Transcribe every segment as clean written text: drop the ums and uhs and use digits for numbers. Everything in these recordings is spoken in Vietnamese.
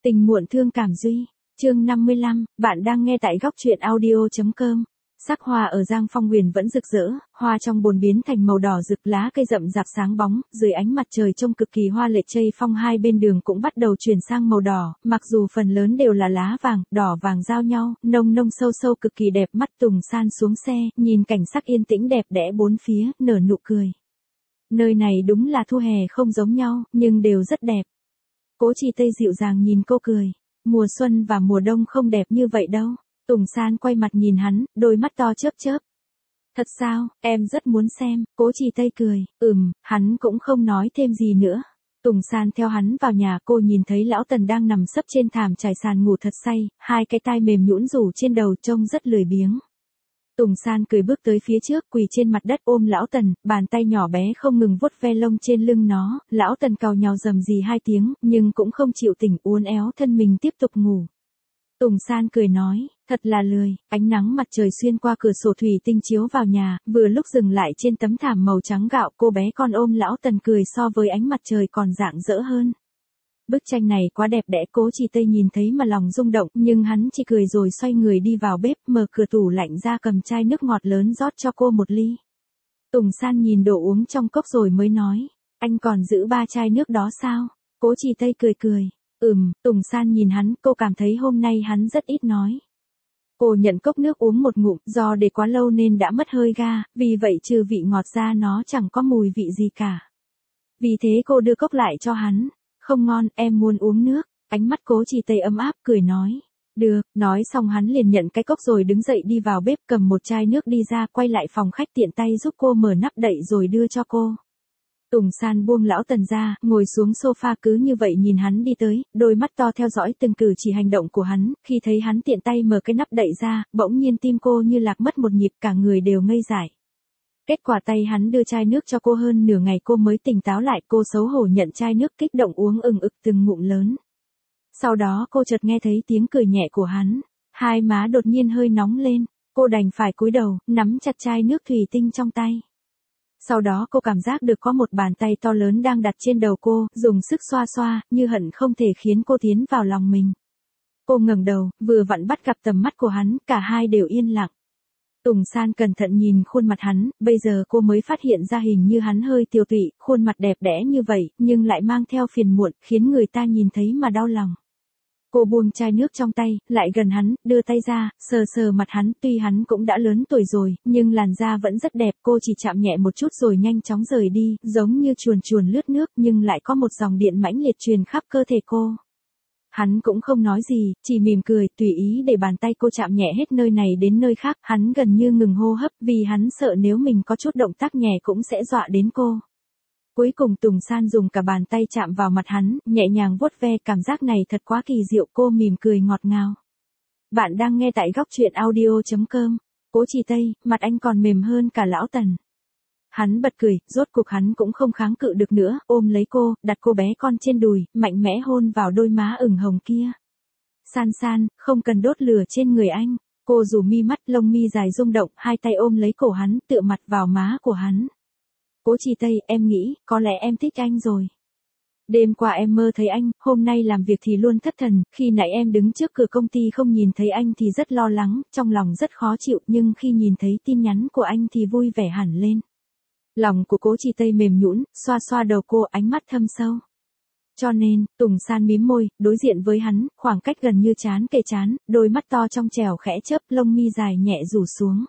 Tình muộn thương cảm duy. Chương 55, bạn đang nghe tại góc truyện audio.com. Sắc hoa ở Giang Phong Huyền vẫn rực rỡ, hoa trong bồn biến thành màu đỏ rực, lá cây rậm rạp sáng bóng, dưới ánh mặt trời trông cực kỳ hoa lệ. Chây phong hai bên đường cũng bắt đầu chuyển sang màu đỏ, mặc dù phần lớn đều là lá vàng, đỏ vàng giao nhau, nông nông sâu sâu cực kỳ đẹp mắt. Tùng San xuống xe, nhìn cảnh sắc yên tĩnh đẹp đẽ bốn phía, nở nụ cười. Nơi này đúng là thu hè không giống nhau, nhưng đều rất đẹp. Cố Trì Tây dịu dàng nhìn cô cười. Mùa xuân và mùa đông không đẹp như vậy đâu. Tùng San quay mặt nhìn hắn, đôi mắt to chớp chớp. Thật sao, em rất muốn xem. Cố Trì Tây cười. Hắn cũng không nói thêm gì nữa. Tùng San theo hắn vào nhà, cô nhìn thấy lão Tần đang nằm sấp trên thảm trải sàn ngủ thật say, hai cái tai mềm nhũn rủ trên đầu trông rất lười biếng. Tùng San cười bước tới phía trước, quỳ trên mặt đất ôm lão Tần, bàn tay nhỏ bé không ngừng vuốt ve lông trên lưng nó. Lão Tần càu nhàu rầm rì hai tiếng, nhưng cũng không chịu tỉnh, uốn éo thân mình tiếp tục ngủ. Tùng San cười nói, thật là lười. Ánh nắng mặt trời xuyên qua cửa sổ thủy tinh chiếu vào nhà, vừa lúc dừng lại trên tấm thảm màu trắng gạo. Cô bé con ôm lão Tần cười so với ánh mặt trời còn rạng rỡ hơn. Bức tranh này quá đẹp đẽ. Cố Trì Tây nhìn thấy mà lòng rung động, nhưng hắn chỉ cười rồi xoay người đi vào bếp, mở cửa tủ lạnh ra, cầm chai nước ngọt lớn rót cho cô một ly. Tùng San nhìn đồ uống trong cốc rồi mới nói, anh còn giữ 3 chai nước đó sao? Cố Trì Tây cười cười. Tùng San nhìn hắn, cô cảm thấy hôm nay hắn rất ít nói. Cô nhận cốc nước uống một ngụm, do để quá lâu nên đã mất hơi ga, vì vậy trừ vị ngọt ra nó chẳng có mùi vị gì cả. Vì thế cô đưa cốc lại cho hắn. Không ngon, em muốn uống nước. Ánh mắt Cố Trì Tây ấm áp, cười nói. Được, nói xong hắn liền nhận cái cốc rồi đứng dậy đi vào bếp, cầm một chai nước đi ra, quay lại phòng khách tiện tay giúp cô mở nắp đậy rồi đưa cho cô. Tùng San buông lão Tần ra, ngồi xuống sofa cứ như vậy nhìn hắn đi tới, đôi mắt to theo dõi từng cử chỉ hành động của hắn. Khi thấy hắn tiện tay mở cái nắp đậy ra, bỗng nhiên tim cô như lạc mất một nhịp, cả người đều ngây dại. Kết quả tay hắn đưa chai nước cho cô hơn nửa ngày cô mới tỉnh táo lại, cô xấu hổ nhận chai nước kích động uống từng ngụm lớn. Sau đó cô chợt nghe thấy tiếng cười nhẹ của hắn, hai má đột nhiên hơi nóng lên, cô đành phải cúi đầu, nắm chặt chai nước thủy tinh trong tay. Sau đó cô cảm giác được có một bàn tay to lớn đang đặt trên đầu cô, dùng sức xoa xoa, như hận không thể khiến cô tiến vào lòng mình. Cô ngẩng đầu, vừa vặn bắt gặp tầm mắt của hắn, cả hai đều yên lặng. Tùng San cẩn thận nhìn khuôn mặt hắn, bây giờ cô mới phát hiện ra hình như hắn hơi tiều tụy, khuôn mặt đẹp đẽ như vậy, nhưng lại mang theo phiền muộn, khiến người ta nhìn thấy mà đau lòng. Cô buông chai nước trong tay, lại gần hắn, đưa tay ra, sờ sờ mặt hắn, tuy hắn cũng đã lớn tuổi rồi, nhưng làn da vẫn rất đẹp. Cô chỉ chạm nhẹ một chút rồi nhanh chóng rời đi, giống như chuồn chuồn lướt nước, nhưng lại có một dòng điện mãnh liệt truyền khắp cơ thể cô. Hắn cũng không nói gì, chỉ mỉm cười, tùy ý để bàn tay cô chạm nhẹ hết nơi này đến nơi khác. Hắn gần như ngừng hô hấp, vì hắn sợ nếu mình có chút động tác nhẹ cũng sẽ dọa đến cô. Cuối cùng Tùng San dùng cả bàn tay chạm vào mặt hắn, nhẹ nhàng vuốt ve, cảm giác này thật quá kỳ diệu. Cô mỉm cười ngọt ngào. Bạn đang nghe tại góc truyện audio.com. Cố Trì Tây, mặt anh còn mềm hơn cả lão Tần. Hắn bật cười, rốt cuộc hắn cũng không kháng cự được nữa, ôm lấy cô, đặt cô bé con trên đùi, mạnh mẽ hôn vào đôi má ửng hồng kia. San San, không cần đốt lửa trên người anh. Cô rủ mi mắt, lông mi dài rung động, hai tay ôm lấy cổ hắn, tựa mặt vào má của hắn. Cố Trì Tây, em nghĩ, có lẽ em thích anh rồi. Đêm qua em mơ thấy anh, hôm nay làm việc thì luôn thất thần, khi nãy em đứng trước cửa công ty không nhìn thấy anh thì rất lo lắng, trong lòng rất khó chịu, nhưng khi nhìn thấy tin nhắn của anh thì vui vẻ hẳn lên. Lòng của Cố Trì Tây mềm nhũn, xoa xoa đầu cô, ánh mắt thâm sâu. Cho nên, Tùng San mím môi, đối diện với hắn, khoảng cách gần như trán kề trán, đôi mắt to trong trẻo khẽ chớp, lông mi dài nhẹ rủ xuống.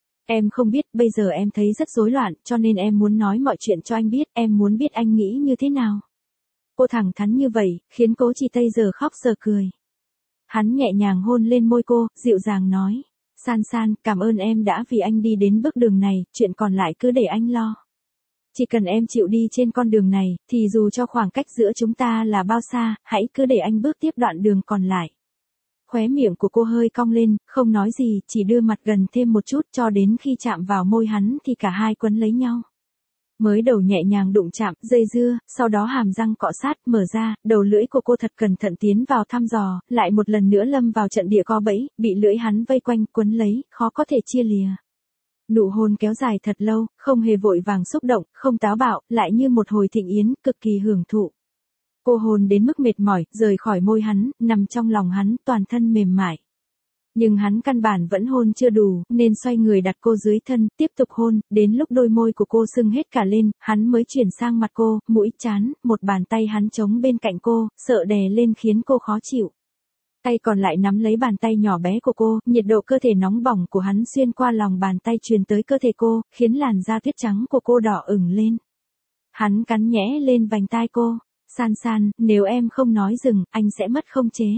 Em không biết, bây giờ em thấy rất rối loạn, cho nên em muốn nói mọi chuyện cho anh biết, em muốn biết anh nghĩ như thế nào. Cô thẳng thắn như vậy, khiến Cố Trì Tây giờ khóc giờ cười. Hắn nhẹ nhàng hôn lên môi cô, dịu dàng nói. San San, cảm ơn em đã vì anh đi đến bước đường này, chuyện còn lại cứ để anh lo. Chỉ cần em chịu đi trên con đường này, thì dù cho khoảng cách giữa chúng ta là bao xa, hãy cứ để anh bước tiếp đoạn đường còn lại. Khóe miệng của cô hơi cong lên, không nói gì, chỉ đưa mặt gần thêm một chút, cho đến khi chạm vào môi hắn thì cả hai quấn lấy nhau. Mới đầu nhẹ nhàng đụng chạm, dây dưa, sau đó hàm răng cọ sát, mở ra, đầu lưỡi của cô thật cẩn thận tiến vào thăm dò, lại một lần nữa lâm vào trận địa co bẫy, bị lưỡi hắn vây quanh, quấn lấy, khó có thể chia lìa. Nụ hôn kéo dài thật lâu, không hề vội vàng xúc động, không táo bạo, lại như một hồi thịnh yến, cực kỳ hưởng thụ. Cô hôn đến mức mệt mỏi, rời khỏi môi hắn, nằm trong lòng hắn, toàn thân mềm mại. Nhưng hắn căn bản vẫn hôn chưa đủ, nên xoay người đặt cô dưới thân, tiếp tục hôn, đến lúc đôi môi của cô sưng hết cả lên, hắn mới chuyển sang mặt cô, mũi, trán, một bàn tay hắn chống bên cạnh cô, sợ đè lên khiến cô khó chịu. Tay còn lại nắm lấy bàn tay nhỏ bé của cô, nhiệt độ cơ thể nóng bỏng của hắn xuyên qua lòng bàn tay truyền tới cơ thể cô, khiến làn da tuyết trắng của cô đỏ ửng lên. Hắn cắn nhẽ lên vành tai cô, San San, nếu em không nói dừng, anh sẽ mất khống chế.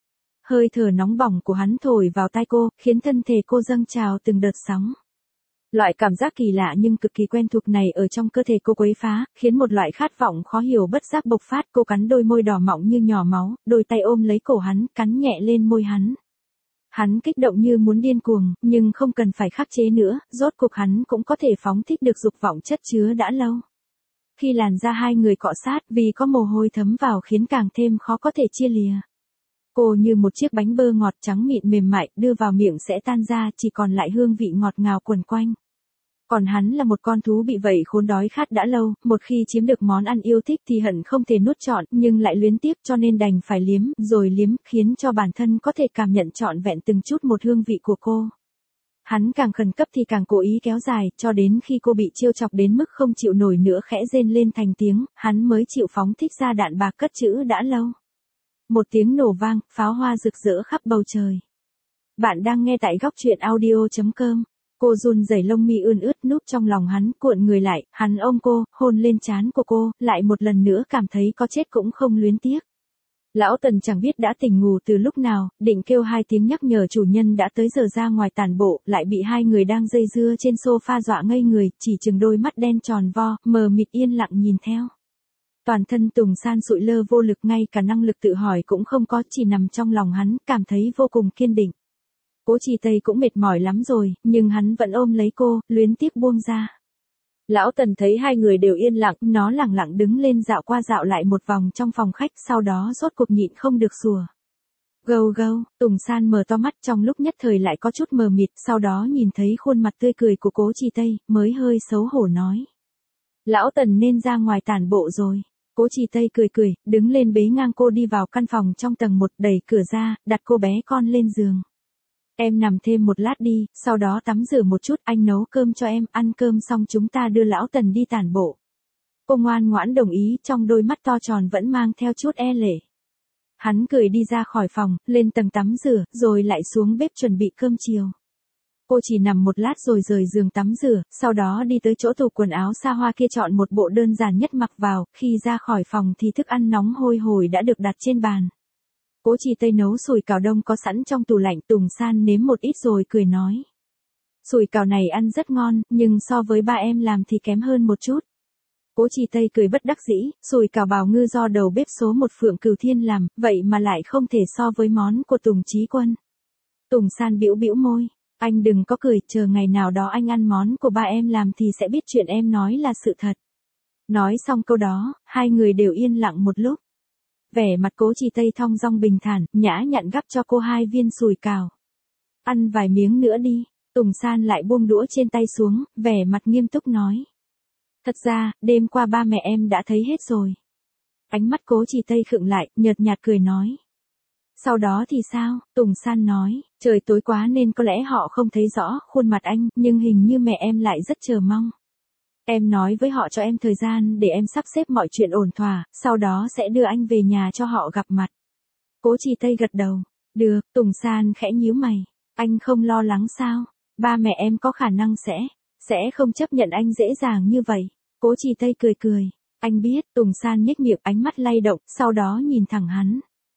Hơi thở nóng bỏng của hắn thổi vào tai cô, khiến thân thể cô dâng trào từng đợt sóng. Loại cảm giác kỳ lạ nhưng cực kỳ quen thuộc này ở trong cơ thể cô quấy phá, khiến một loại khát vọng khó hiểu bất giác bộc phát. Cô cắn đôi môi đỏ mọng như nhỏ máu, đôi tay ôm lấy cổ hắn, cắn nhẹ lên môi hắn. Hắn kích động như muốn điên cuồng, nhưng không cần phải khắc chế nữa, rốt cuộc hắn cũng có thể phóng thích được dục vọng chất chứa đã lâu. Khi làn da hai người cọ sát, vì có mồ hôi thấm vào khiến càng thêm khó có thể chia lìa. Cô như một chiếc bánh bơ ngọt trắng mịn mềm mại, đưa vào miệng sẽ tan ra, chỉ còn lại hương vị ngọt ngào quẩn quanh. Còn hắn là một con thú bị vậy khốn đói khát đã lâu, một khi chiếm được món ăn yêu thích thì hận không thể nuốt trọn, nhưng lại luyến tiếc cho nên đành phải liếm, rồi liếm, khiến cho bản thân có thể cảm nhận trọn vẹn từng chút một hương vị của cô. Hắn càng khẩn cấp thì càng cố ý kéo dài, cho đến khi cô bị trêu chọc đến mức không chịu nổi nữa khẽ rên lên thành tiếng, hắn mới chịu phóng thích ra đạn bạc cất trữ đã lâu. Một tiếng nổ vang, pháo hoa rực rỡ khắp bầu trời. Bạn đang nghe tại góc truyện audio.com. Cô run rẩy lông mi ươn ướt núp trong lòng hắn, cuộn người lại, hắn ôm cô, hôn lên trán của cô, lại một lần nữa cảm thấy có chết cũng không luyến tiếc. Lão Tần chẳng biết đã tỉnh ngủ từ lúc nào, định kêu hai tiếng nhắc nhở chủ nhân đã tới giờ ra ngoài tản bộ, lại bị hai người đang dây dưa trên sofa dọa ngây người, chỉ chừng đôi mắt đen tròn vo, mờ mịt yên lặng nhìn theo. Toàn thân Tùng San sụi lơ vô lực, ngay cả năng lực tự hỏi cũng không có, chỉ nằm trong lòng hắn, cảm thấy vô cùng kiên định. Cố Trì Tây cũng mệt mỏi lắm rồi, nhưng hắn vẫn ôm lấy cô, luyến tiếc buông ra. Lão Tần thấy hai người đều yên lặng, nó lẳng lặng đứng lên dạo qua dạo lại một vòng trong phòng khách, sau đó rốt cuộc nhịn không được sủa. Gâu gâu, Tùng San mở to mắt, trong lúc nhất thời lại có chút mờ mịt, sau đó nhìn thấy khuôn mặt tươi cười của Cố Trì Tây, mới hơi xấu hổ nói. Lão Tần nên ra ngoài tản bộ rồi. Cố Trì Tây cười cười, đứng lên bế ngang cô đi vào căn phòng trong tầng 1, đẩy cửa ra, đặt cô bé con lên giường. Em nằm thêm một lát đi, sau đó tắm rửa một chút, anh nấu cơm cho em, ăn cơm xong chúng ta đưa Lão Tần đi tản bộ. Cô ngoan ngoãn đồng ý, trong đôi mắt to tròn vẫn mang theo chút e lệ. Hắn cười đi ra khỏi phòng, lên tầng tắm rửa, rồi lại xuống bếp chuẩn bị cơm chiều. Cô chỉ nằm một lát rồi rời giường tắm rửa, sau đó đi tới chỗ tủ quần áo xa hoa kia chọn một bộ đơn giản nhất mặc vào, khi ra khỏi phòng thì thức ăn nóng hôi hổi đã được đặt trên bàn. Cố Trì Tây nấu sủi cảo đông có sẵn trong tủ lạnh, Tùng San nếm một ít rồi cười nói. Sủi cảo này ăn rất ngon, nhưng so với ba em làm thì kém hơn một chút. Cố Trì Tây cười bất đắc dĩ, sủi cảo bào ngư do đầu bếp số 1 Phượng Cửu Thiên làm, vậy mà lại không thể so với món của Tùng Chí Quân. Tùng San bĩu bĩu môi. Anh đừng có cười, chờ ngày nào đó anh ăn món của ba em làm thì sẽ biết chuyện em nói là sự thật. Nói xong câu đó, hai người đều yên lặng một lúc. Vẻ mặt Cố Trì Tây thong dong bình thản, nhã nhặn gắp cho cô 2 viên sủi cảo. Ăn vài miếng nữa đi. Tùng San lại buông đũa trên tay xuống, vẻ mặt nghiêm túc nói. Thật ra, đêm qua ba mẹ em đã thấy hết rồi. Ánh mắt Cố Trì Tây khựng lại, nhợt nhạt cười nói. Sau đó thì sao? Tùng San nói, trời tối quá nên có lẽ họ không thấy rõ khuôn mặt anh, nhưng hình như mẹ em lại rất chờ mong. Em nói với họ cho em thời gian để em sắp xếp mọi chuyện ổn thỏa, sau đó sẽ đưa anh về nhà cho họ gặp mặt. Cố Trì Tây gật đầu. Được, Tùng San khẽ nhíu mày. Anh không lo lắng sao? Ba mẹ em có khả năng sẽ không chấp nhận anh dễ dàng như vậy. Cố Trì Tây cười cười. Anh biết, Tùng San nhếch miệng, ánh mắt lay động, sau đó nhìn thẳng hắn.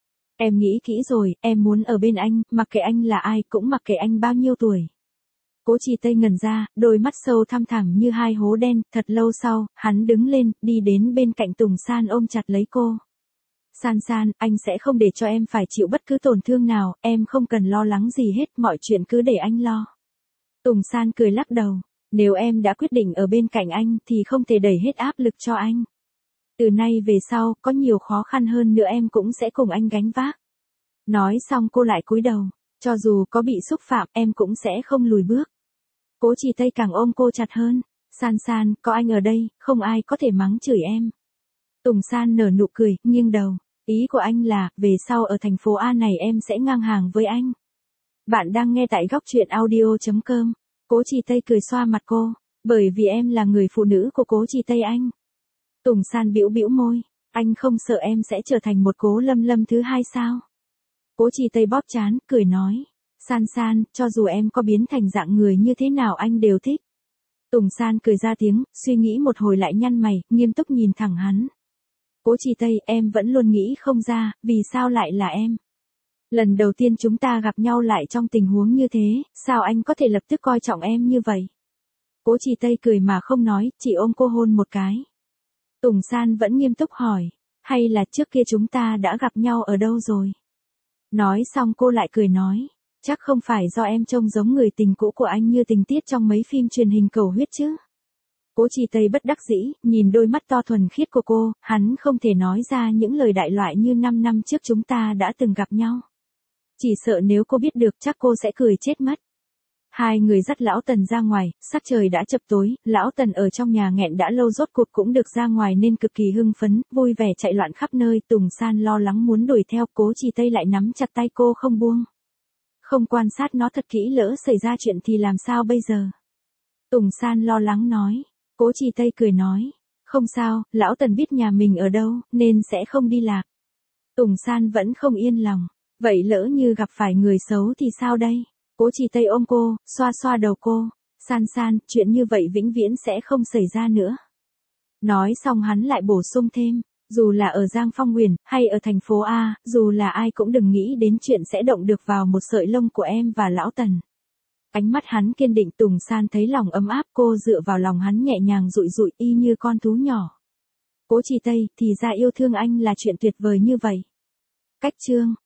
Em nghĩ kỹ rồi, em muốn ở bên anh, mặc kệ anh là ai, cũng mặc kệ anh bao nhiêu tuổi. Cố Trì Tây ngẩn ra, đôi mắt sâu thăm thẳm như hai hố đen, thật lâu sau, hắn đứng lên, đi đến bên cạnh Tùng San ôm chặt lấy cô. San San, anh sẽ không để cho em phải chịu bất cứ tổn thương nào, em không cần lo lắng gì hết, mọi chuyện cứ để anh lo. Tùng San cười lắc đầu, nếu em đã quyết định ở bên cạnh anh thì không thể đẩy hết áp lực cho anh. Từ nay về sau, có nhiều khó khăn hơn nữa em cũng sẽ cùng anh gánh vác. Nói xong cô lại cúi đầu, cho dù có bị xúc phạm em cũng sẽ không lùi bước. Cố Trì Tây càng ôm cô chặt hơn. San San, có anh ở đây, không ai có thể mắng chửi em. Tùng San nở nụ cười, nghiêng đầu. Ý của anh là, về sau ở thành phố A này em sẽ ngang hàng với anh. Bạn đang nghe tại góc truyện audio.com. Cố Trì Tây cười xoa mặt cô. Bởi vì em là người phụ nữ của Cố Trì Tây anh. Tùng San bĩu bĩu môi. Anh không sợ em sẽ trở thành một Cố Lâm Lâm thứ hai sao? Cố Trì Tây bóp trán, cười nói. San San, cho dù em có biến thành dạng người như thế nào anh đều thích. Tùng San cười ra tiếng, suy nghĩ một hồi lại nhăn mày, nghiêm túc nhìn thẳng hắn. Cố Trì Tây, em vẫn luôn nghĩ không ra, vì sao lại là em? Lần đầu tiên chúng ta gặp nhau lại trong tình huống như thế, sao anh có thể lập tức coi trọng em như vậy? Cố Trì Tây cười mà không nói, chỉ ôm cô hôn một cái. Tùng San vẫn nghiêm túc hỏi, hay là trước kia chúng ta đã gặp nhau ở đâu rồi? Nói xong cô lại cười nói, chắc không phải do em trông giống người tình cũ của anh như tình tiết trong mấy phim truyền hình cầu huyết chứ? Cố Trì Tây bất đắc dĩ, nhìn đôi mắt to thuần khiết của cô, hắn không thể nói ra những lời đại loại như 5 năm trước chúng ta đã từng gặp nhau. Chỉ sợ nếu cô biết được chắc cô sẽ cười chết mất. Hai người dắt Lão Tần ra ngoài, sắc trời đã chập tối, Lão Tần ở trong nhà nghẹn đã lâu rốt cuộc cũng được ra ngoài nên cực kỳ hưng phấn, vui vẻ chạy loạn khắp nơi. Tùng San lo lắng muốn đuổi theo, Cố Trì Tây lại nắm chặt tay cô không buông. Không quan sát nó thật kỹ lỡ xảy ra chuyện thì làm sao bây giờ? Tùng San lo lắng nói. Cố Trì Tây cười nói. Không sao, Lão Tần biết nhà mình ở đâu, nên sẽ không đi lạc. Tùng San vẫn không yên lòng. Vậy lỡ như gặp phải người xấu thì sao đây? Cố Trì Tây ôm cô, xoa xoa đầu cô. San San, chuyện như vậy vĩnh viễn sẽ không xảy ra nữa. Nói xong hắn lại bổ sung thêm. Dù là ở Giang Phong Huyền, hay ở thành phố A, dù là ai cũng đừng nghĩ đến chuyện sẽ động được vào một sợi lông của em và Lão Tần. Ánh mắt hắn kiên định. Tùng San thấy lòng ấm áp, cô dựa vào lòng hắn nhẹ nhàng dụi dụi y như con thú nhỏ. Cố Trì Tây, thì ra yêu thương anh là chuyện tuyệt vời như vậy. Cách chương